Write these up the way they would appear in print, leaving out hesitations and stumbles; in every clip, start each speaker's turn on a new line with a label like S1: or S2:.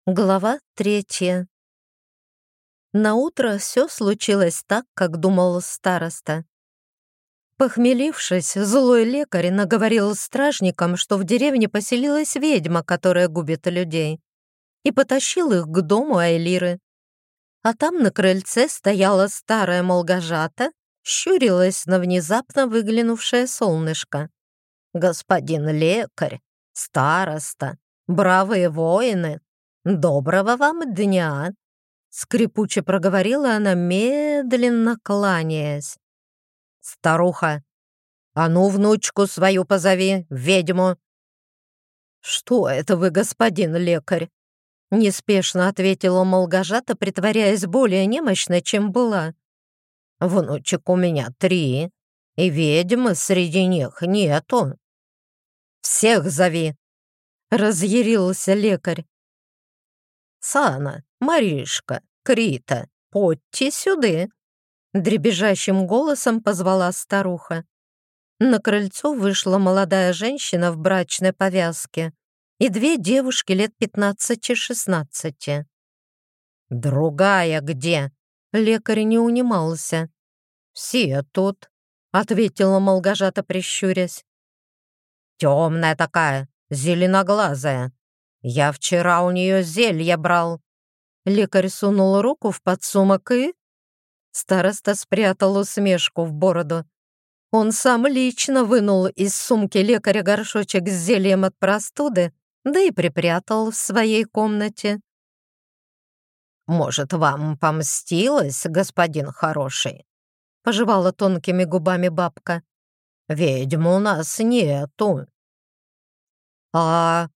S1: Глава 3. Наутро все случилось так, как думал староста. Похмелившись, злой лекарь наговорил стражникам, что в деревне поселилась ведьма, которая губит людей, и потащил их к дому Айлиры. А там на крыльце стояла старая молгожата, щурилась на внезапно выглянувшее солнышко. «Господин лекарь, староста, бравые воины, доброго вам дня!» Скрипуче проговорила она, медленно кланяясь. «Старуха, а ну внучку свою позови, ведьму!» «Что это вы, господин лекарь?» Неспешно ответила Молгожата, притворяясь более немощной, чем была. «Внучек у меня 3, и ведьмы среди них нету». «Всех зови!» — разъярился лекарь. «Сана, Маришка, Крита, подьте сюды!» Дребезжащим голосом позвала старуха. На крыльцо вышла молодая женщина в брачной повязке и 2 девушки лет 15-16. «Другая где?» Лекарь не унимался. «Все тут», — ответила Молгожата, прищурясь. «Темная такая, зеленоглазая. Я вчера у нее зелье брал». Лекарь сунул руку в подсумок и... Староста спрятал усмешку в бороду. Он сам лично вынул из сумки лекаря горшочек с зельем от простуды, да и припрятал в своей комнате. «Может, вам помстилось, господин хороший?» — пожевала тонкими губами бабка. «Ведьм у нас нету». «А,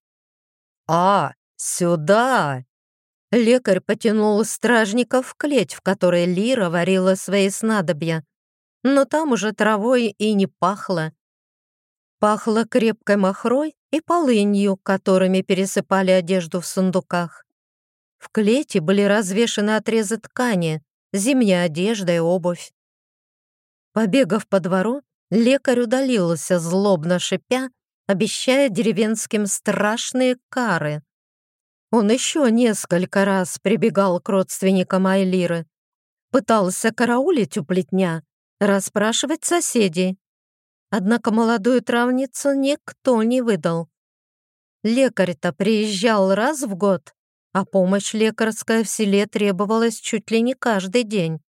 S1: сюда!» Лекарь потянул стражников в клеть, в которой Лира варила свои снадобья. Но там уже травой и не пахло. Пахло крепкой махрой и полынью, которыми пересыпали одежду в сундуках. В клете были развешаны отрезы ткани, зимняя одежда и обувь. Побегав по двору, лекарь удалился, злобно шипя, обещая деревенским страшные кары. Он еще несколько раз прибегал к родственникам Айлиры, пытался караулить у плетня, расспрашивать соседей. Однако молодую травницу никто не выдал. Лекарь-то приезжал раз в год, а помощь лекарская в селе требовалась чуть ли не каждый день.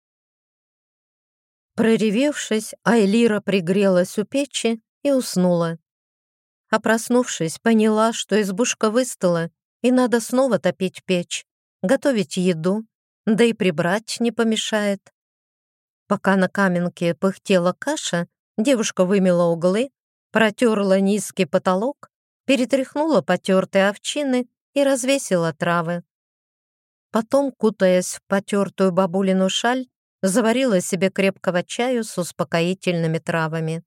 S1: Проревевшись, Айлира пригрелась у печи и уснула. А проснувшись, поняла, что избушка выстыла, и надо снова топить печь, готовить еду, да и прибрать не помешает. Пока на каменке пыхтела каша, девушка вымела углы, протерла низкий потолок, перетряхнула потертые овчины и развесила травы. Потом, кутаясь в потертую бабулину шаль, заварила себе крепкого чаю с успокоительными травами.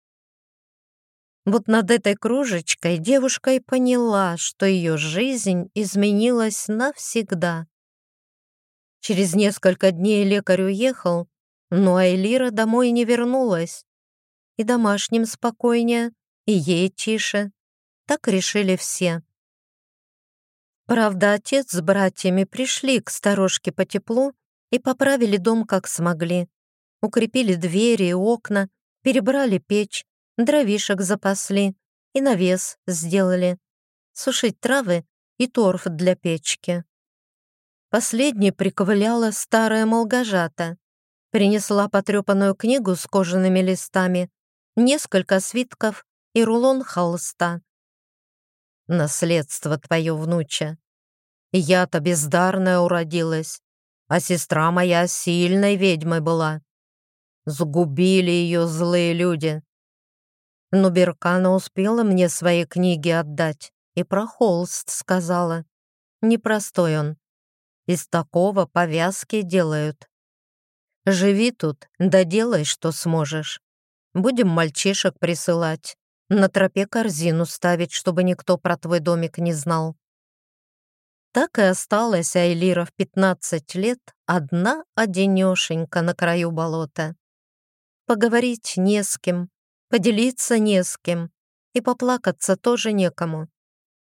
S1: Вот над этой кружечкой девушка и поняла, что ее жизнь изменилась навсегда. Через несколько дней лекарь уехал, но Айлира домой не вернулась. И домашним спокойнее, и ей тише. Так решили все. Правда, отец с братьями пришли к сторожке по теплу и поправили дом как смогли. Укрепили двери и окна, перебрали печь, дровишек запасли и навес сделали. Сушить травы и торф для печки. Последней приковыляла старая Молгожата. Принесла потрепанную книгу с кожаными листами, несколько свитков и рулон холста. «Наследство твое, внуча. Я-то бездарная уродилась, а сестра моя сильной ведьмой была. Сгубили ее злые люди. Но Беркана успела мне свои книги отдать и про холст сказала. Непростой он. Из такого повязки делают. Живи тут, да делай, что сможешь. Будем мальчишек присылать, на тропе корзину ставить, чтобы никто про твой домик не знал». Так и осталась Айлира в 15 лет одна-одинешенька на краю болота. Поговорить не с кем, поделиться не с кем, и поплакаться тоже некому.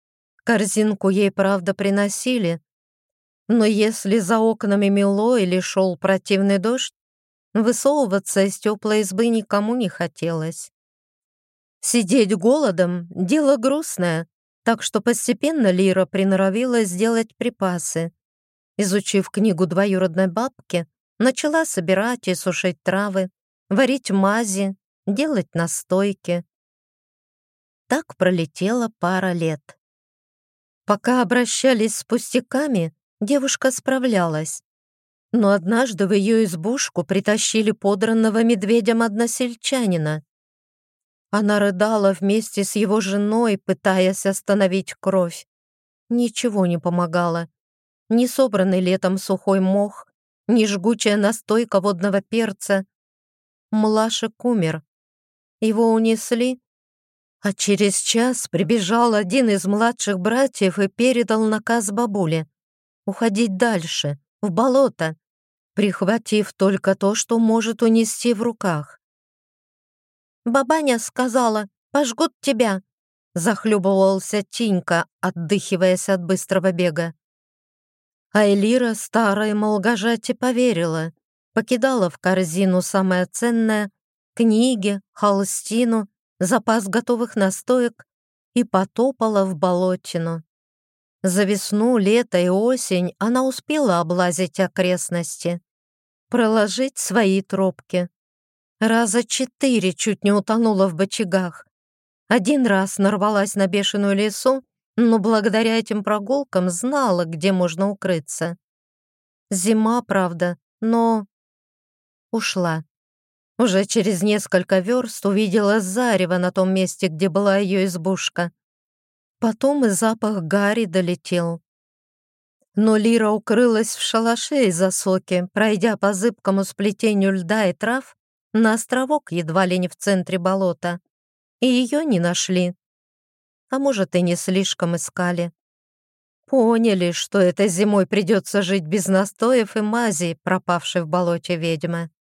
S1: Корзинку ей, правда, приносили, но если за окнами мело или шел противный дождь, высовываться из теплой избы никому не хотелось. Сидеть голодом — дело грустное, так что постепенно Лира приноровилась сделать припасы. Изучив книгу двоюродной бабки, начала собирать и сушить травы, варить мази, делать настойки. Так пролетела пара лет. Пока обращались с пустяками, девушка справлялась. Но однажды в ее избушку притащили подранного медведем-односельчанина. Она рыдала вместе с его женой, пытаясь остановить кровь. Ничего не помогало. Ни собранный летом сухой мох, ни жгучая настойка водного перца. Млашек умер. Его унесли, а через час прибежал один из младших братьев и передал наказ бабуле уходить дальше, в болото, прихватив только то, что может унести в руках. «Бабаня сказала, пожгут тебя», захлебывался Тинька, отдыхиваясь от быстрого бега. А Элира старой Молгожате поверила, покидала в корзину самое ценное — книги, холстину, запас готовых настоек и потопала в болотину. За весну, лето и осень она успела облазить окрестности, проложить свои тропки. Раза 4 чуть не утонула в бочагах. Один раз нарвалась на бешеную лису, но благодаря этим прогулкам знала, где можно укрыться. Зима, правда, но ушла. Уже через несколько верст увидела зарево на том месте, где была ее избушка. Потом и запах гари долетел. Но Лира укрылась в шалаше из осоки, пройдя по зыбкому сплетению льда и трав на островок едва ли не в центре болота, и ее не нашли. А может, и не слишком искали. Поняли, что этой зимой придется жить без настоев и мазей, пропавшей в болоте ведьмы.